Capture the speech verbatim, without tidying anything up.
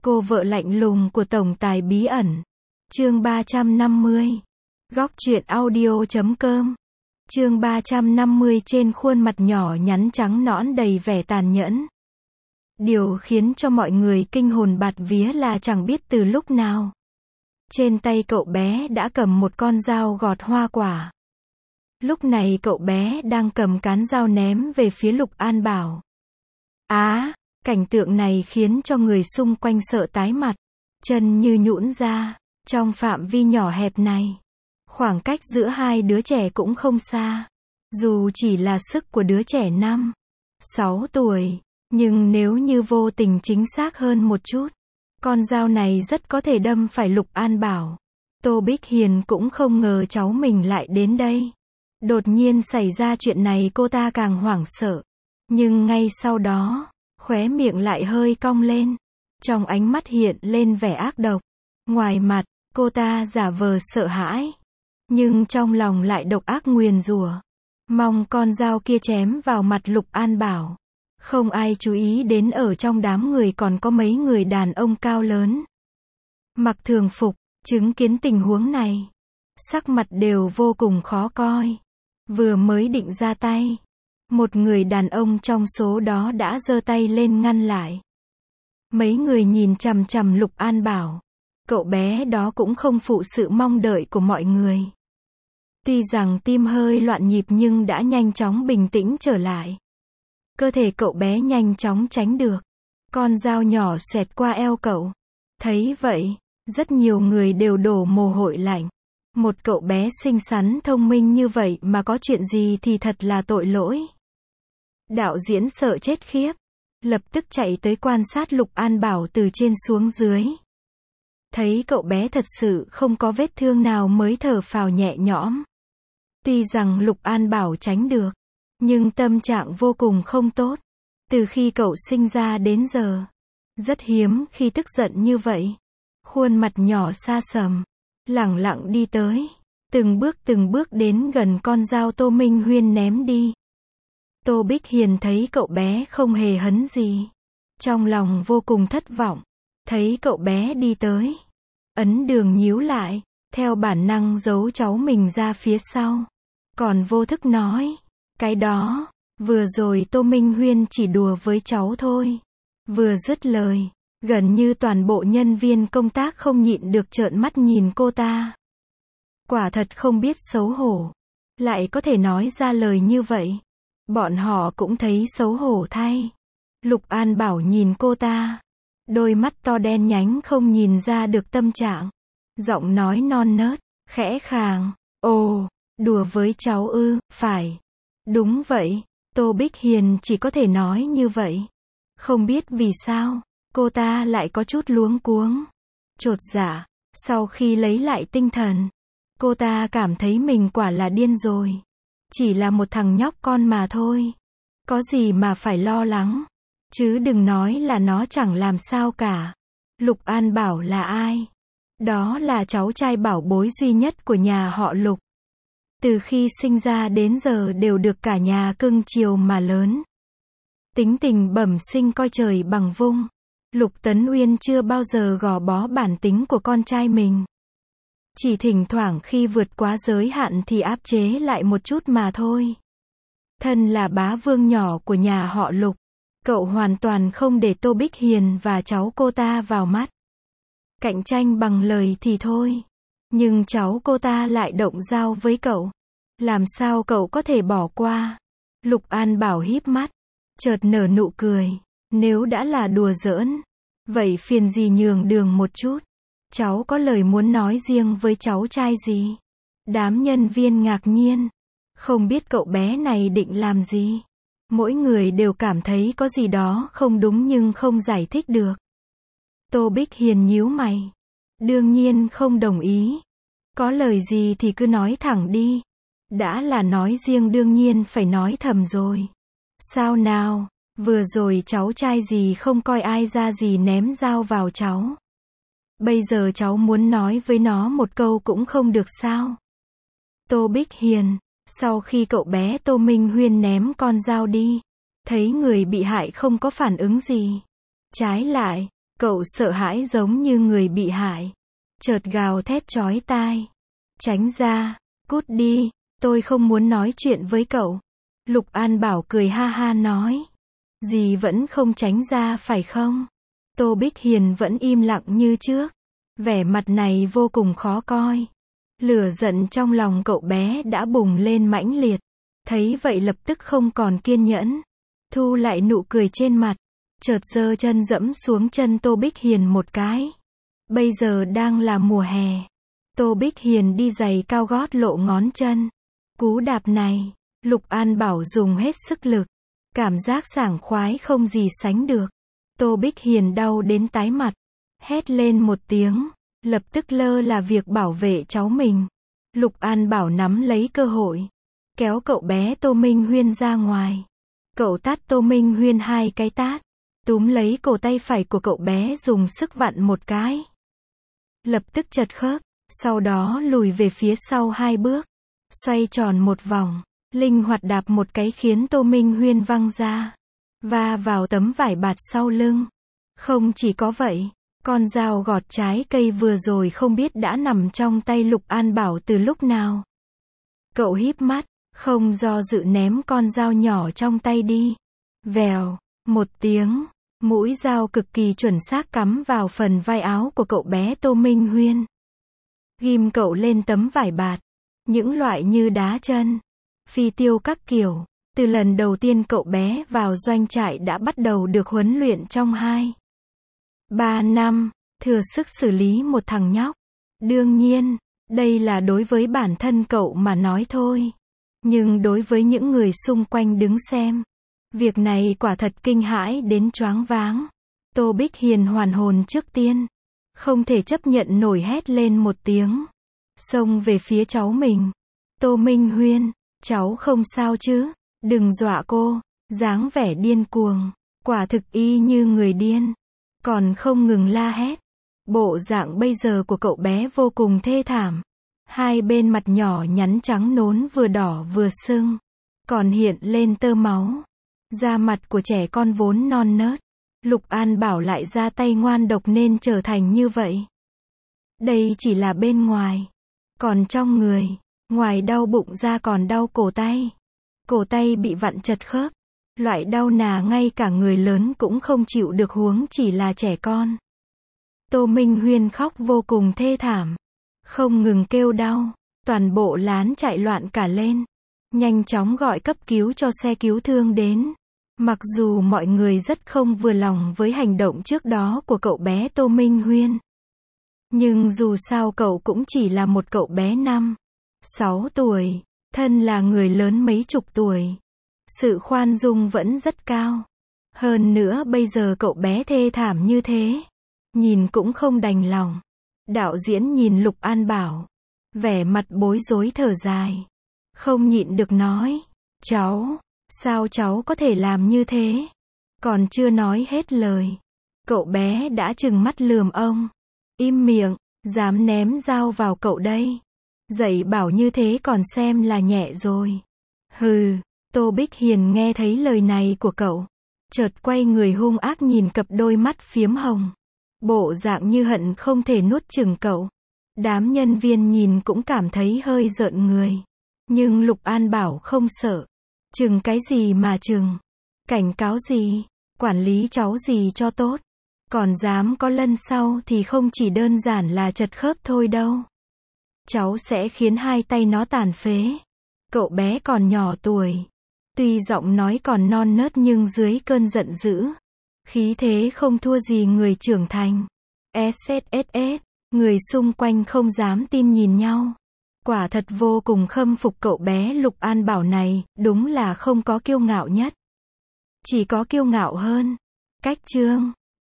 Cô vợ lạnh lùng của tổng tài bí ẩn. Chương ba trăm năm mươi. Góc truyện audio chấm com. Chương ba trăm năm mươi. Trên khuôn mặt nhỏ nhắn trắng nõn đầy vẻ tàn nhẫn. Điều khiến cho mọi người kinh hồn bạt vía là chẳng biết từ lúc nào, trên tay cậu bé đã cầm một con dao gọt hoa quả. Lúc này cậu bé đang cầm cán dao ném về phía Lục An Bảo. Á, à, cảnh tượng này khiến cho người xung quanh sợ tái mặt, chân như nhũn ra. Trong phạm vi nhỏ hẹp này, khoảng cách giữa hai đứa trẻ cũng không xa. Dù chỉ là sức của đứa trẻ năm, sáu tuổi, nhưng nếu như vô tình chính xác hơn một chút, con dao này rất có thể đâm phải Lục An Bảo. Tô Bích Hiền cũng không ngờ cháu mình lại đến đây. Đột nhiên xảy ra chuyện này cô ta càng hoảng sợ. Nhưng ngay sau đó, khóe miệng lại hơi cong lên. Trong ánh mắt hiện lên vẻ ác độc. Ngoài mặt, cô ta giả vờ sợ hãi, nhưng trong lòng lại độc ác nguyền rủa, mong con dao kia chém vào mặt Lục An Bảo. Không ai chú ý đến ở trong đám người còn có mấy người đàn ông cao lớn, mặc thường phục, chứng kiến tình huống này, sắc mặt đều vô cùng khó coi. Vừa mới định ra tay, một người đàn ông trong số đó đã giơ tay lên ngăn lại. Mấy người nhìn chằm chằm Lục An Bảo. Cậu bé đó cũng không phụ sự mong đợi của mọi người. Tuy rằng tim hơi loạn nhịp nhưng đã nhanh chóng bình tĩnh trở lại. Cơ thể cậu bé nhanh chóng tránh được. Con dao nhỏ xoẹt qua eo cậu. Thấy vậy, rất nhiều người đều đổ mồ hôi lạnh. Một cậu bé xinh xắn thông minh như vậy mà có chuyện gì thì thật là tội lỗi. Đạo diễn sợ chết khiếp, lập tức chạy tới quan sát Lục An Bảo từ trên xuống dưới. Thấy cậu bé thật sự không có vết thương nào mới thở phào nhẹ nhõm. Tuy rằng Lục An Bảo tránh được, nhưng tâm trạng vô cùng không tốt. Từ khi cậu sinh ra đến giờ, rất hiếm khi tức giận như vậy. Khuôn mặt nhỏ xa sầm, lẳng lặng đi tới, từng bước từng bước đến gần con dao Tô Minh Huyên ném đi. Tô Bích Hiền thấy cậu bé không hề hấn gì, trong lòng vô cùng thất vọng. Thấy cậu bé đi tới, ấn đường nhíu lại, theo bản năng giấu cháu mình ra phía sau. Còn vô thức nói, cái đó, vừa rồi Tô Minh Huyên chỉ đùa với cháu thôi. Vừa dứt lời, gần như toàn bộ nhân viên công tác không nhịn được trợn mắt nhìn cô ta. Quả thật không biết xấu hổ, lại có thể nói ra lời như vậy. Bọn họ cũng thấy xấu hổ thay. Lục An Bảo nhìn cô ta, đôi mắt to đen nhánh không nhìn ra được tâm trạng. Giọng nói non nớt, khẽ khàng, ồ, đùa với cháu ư, phải. Đúng vậy, Tô Bích Hiền chỉ có thể nói như vậy. Không biết vì sao, cô ta lại có chút luống cuống, chột dạ. Sau khi lấy lại tinh thần, cô ta cảm thấy mình quả là điên rồi. Chỉ là một thằng nhóc con mà thôi. Có gì mà phải lo lắng. Chứ đừng nói là nó chẳng làm sao cả. Lục An Bảo là ai? Đó là cháu trai bảo bối duy nhất của nhà họ Lục. Từ khi sinh ra đến giờ đều được cả nhà cưng chiều mà lớn. Tính tình bẩm sinh coi trời bằng vung. Lục Tấn Uyên chưa bao giờ gò bó bản tính của con trai mình. Chỉ thỉnh thoảng khi vượt quá giới hạn thì áp chế lại một chút mà thôi. Thân là bá vương nhỏ của nhà họ Lục, cậu hoàn toàn không để Tô Bích Hiền và cháu cô ta vào mắt. Cạnh tranh bằng lời thì thôi, nhưng cháu cô ta lại động dao với cậu. Làm sao cậu có thể bỏ qua? Lục An Bảo híp mắt, chợt nở nụ cười. Nếu đã là đùa giỡn, vậy phiền gì nhường đường một chút. Cháu có lời muốn nói riêng với cháu trai gì? Đám nhân viên ngạc nhiên, không biết cậu bé này định làm gì. Mỗi người đều cảm thấy có gì đó không đúng nhưng không giải thích được. Tô Bích Hiền nhíu mày, đương nhiên không đồng ý. Có lời gì thì cứ nói thẳng đi. Đã là nói riêng đương nhiên phải nói thầm rồi. Sao nào, vừa rồi cháu trai gì không coi ai ra gì ném dao vào cháu. Bây giờ cháu muốn nói với nó một câu cũng không được sao? Tô Bích Hiền, sau khi cậu bé Tô Minh Huyên ném con dao đi, thấy người bị hại không có phản ứng gì. Trái lại, Cậu sợ hãi giống như người bị hại. Chợt gào thét chói tai. Tránh ra, cút đi, tôi không muốn nói chuyện với cậu. Lục An Bảo cười ha ha nói. Dì vẫn không tránh ra phải không? Tô Bích Hiền vẫn im lặng như trước. Vẻ mặt này vô cùng khó coi. Lửa giận trong lòng cậu bé đã bùng lên mãnh liệt. Thấy vậy lập tức không còn kiên nhẫn. Thu lại nụ cười trên mặt. Chợt giơ chân dẫm xuống chân Tô Bích Hiền một cái. Bây giờ đang là mùa hè. Tô Bích Hiền đi giày cao gót lộ ngón chân. Cú đạp này, Lục An Bảo dùng hết sức lực. Cảm giác sảng khoái không gì sánh được. Tô Bích Hiền đau đến tái mặt. Hét lên một tiếng. Lập tức lơ là việc bảo vệ cháu mình. Lục An Bảo nắm lấy cơ hội. Kéo cậu bé Tô Minh Huyên ra ngoài. Cậu tát Tô Minh Huyên hai cái tát. Túm lấy cổ tay phải của cậu bé dùng sức vặn một cái. Lập tức chật khớp. Sau đó lùi về phía sau hai bước. Xoay tròn một vòng. Linh hoạt đạp một cái khiến Tô Minh Huyên văng ra. Va vào tấm vải bạt sau lưng. Không chỉ có vậy. Con dao gọt trái cây vừa rồi không biết đã nằm trong tay Lục An Bảo từ lúc nào. Cậu híp mắt. Không do dự ném con dao nhỏ trong tay đi. Vèo. Một tiếng. Mũi dao cực kỳ chuẩn xác cắm vào phần vai áo của cậu bé Tô Minh Huyên. Ghim cậu lên tấm vải bạt. Những loại như đá chân, phi tiêu các kiểu. Từ lần đầu tiên cậu bé vào doanh trại đã bắt đầu được huấn luyện trong hai, ba năm, thừa sức xử lý một thằng nhóc. Đương nhiên, đây là đối với bản thân cậu mà nói thôi. Nhưng đối với những người xung quanh đứng xem, việc này quả thật kinh hãi đến choáng váng. Tô Bích Hiền hoàn hồn trước tiên. Không thể chấp nhận nổi hét lên một tiếng. Xông về phía cháu mình. Tô Minh Huyên, cháu không sao chứ? Đừng dọa cô. Dáng vẻ điên cuồng. Quả thực y như người điên. Còn không ngừng la hét. Bộ dạng bây giờ của cậu bé vô cùng thê thảm. Hai bên mặt nhỏ nhắn trắng nốn vừa đỏ vừa sưng. Còn hiện lên tơ máu. Da mặt của trẻ con vốn non nớt. Lục An Bảo lại ra tay ngoan độc nên trở thành như vậy. Đây chỉ là bên ngoài. Còn trong người, ngoài đau bụng ra còn đau cổ tay. Cổ tay bị vặn chật khớp. Loại đau nà ngay cả người lớn cũng không chịu được huống chỉ là trẻ con. Tô Minh Huyên khóc vô cùng thê thảm. Không ngừng kêu đau. Toàn bộ lán chạy loạn cả lên. Nhanh chóng gọi cấp cứu cho xe cứu thương đến. Mặc dù mọi người rất không vừa lòng với hành động trước đó của cậu bé Tô Minh Huyên. Nhưng dù sao cậu cũng chỉ là một cậu bé năm, sáu tuổi, thân là người lớn mấy chục tuổi. Sự khoan dung vẫn rất cao. Hơn nữa bây giờ cậu bé thê thảm như thế. Nhìn cũng không đành lòng. Đạo diễn nhìn Lục An Bảo. Vẻ mặt bối rối thở dài. Không nhịn được nói. Cháu, sao cháu có thể làm như thế? Còn chưa nói hết lời. Cậu bé đã trừng mắt lườm ông. Im miệng, dám ném dao vào cậu đây. Dạy bảo như thế còn xem là nhẹ rồi. Hừ, Tô Bích Hiền nghe thấy lời này của cậu. Chợt quay người hung ác nhìn cặp đôi mắt phiếm hồng. Bộ dạng như hận không thể nuốt chửng cậu. Đám nhân viên nhìn cũng cảm thấy hơi rợn người. Nhưng Lục An Bảo không sợ. Chừng cái gì mà chừng? Cảnh cáo gì? Quản lý cháu gì cho tốt? Còn dám có lần sau thì không chỉ đơn giản là chật khớp thôi đâu. Cháu sẽ khiến hai tay nó tàn phế. Cậu bé còn nhỏ tuổi. Tuy giọng nói còn non nớt nhưng dưới cơn giận dữ. Khí thế không thua gì người trưởng thành. ét ét ét ét, người xung quanh không dám tin nhìn nhau. Quả thật vô cùng khâm phục cậu bé Lục An Bảo này, đúng là không có kiêu ngạo nhất. Chỉ có kiêu ngạo hơn. Cách chương.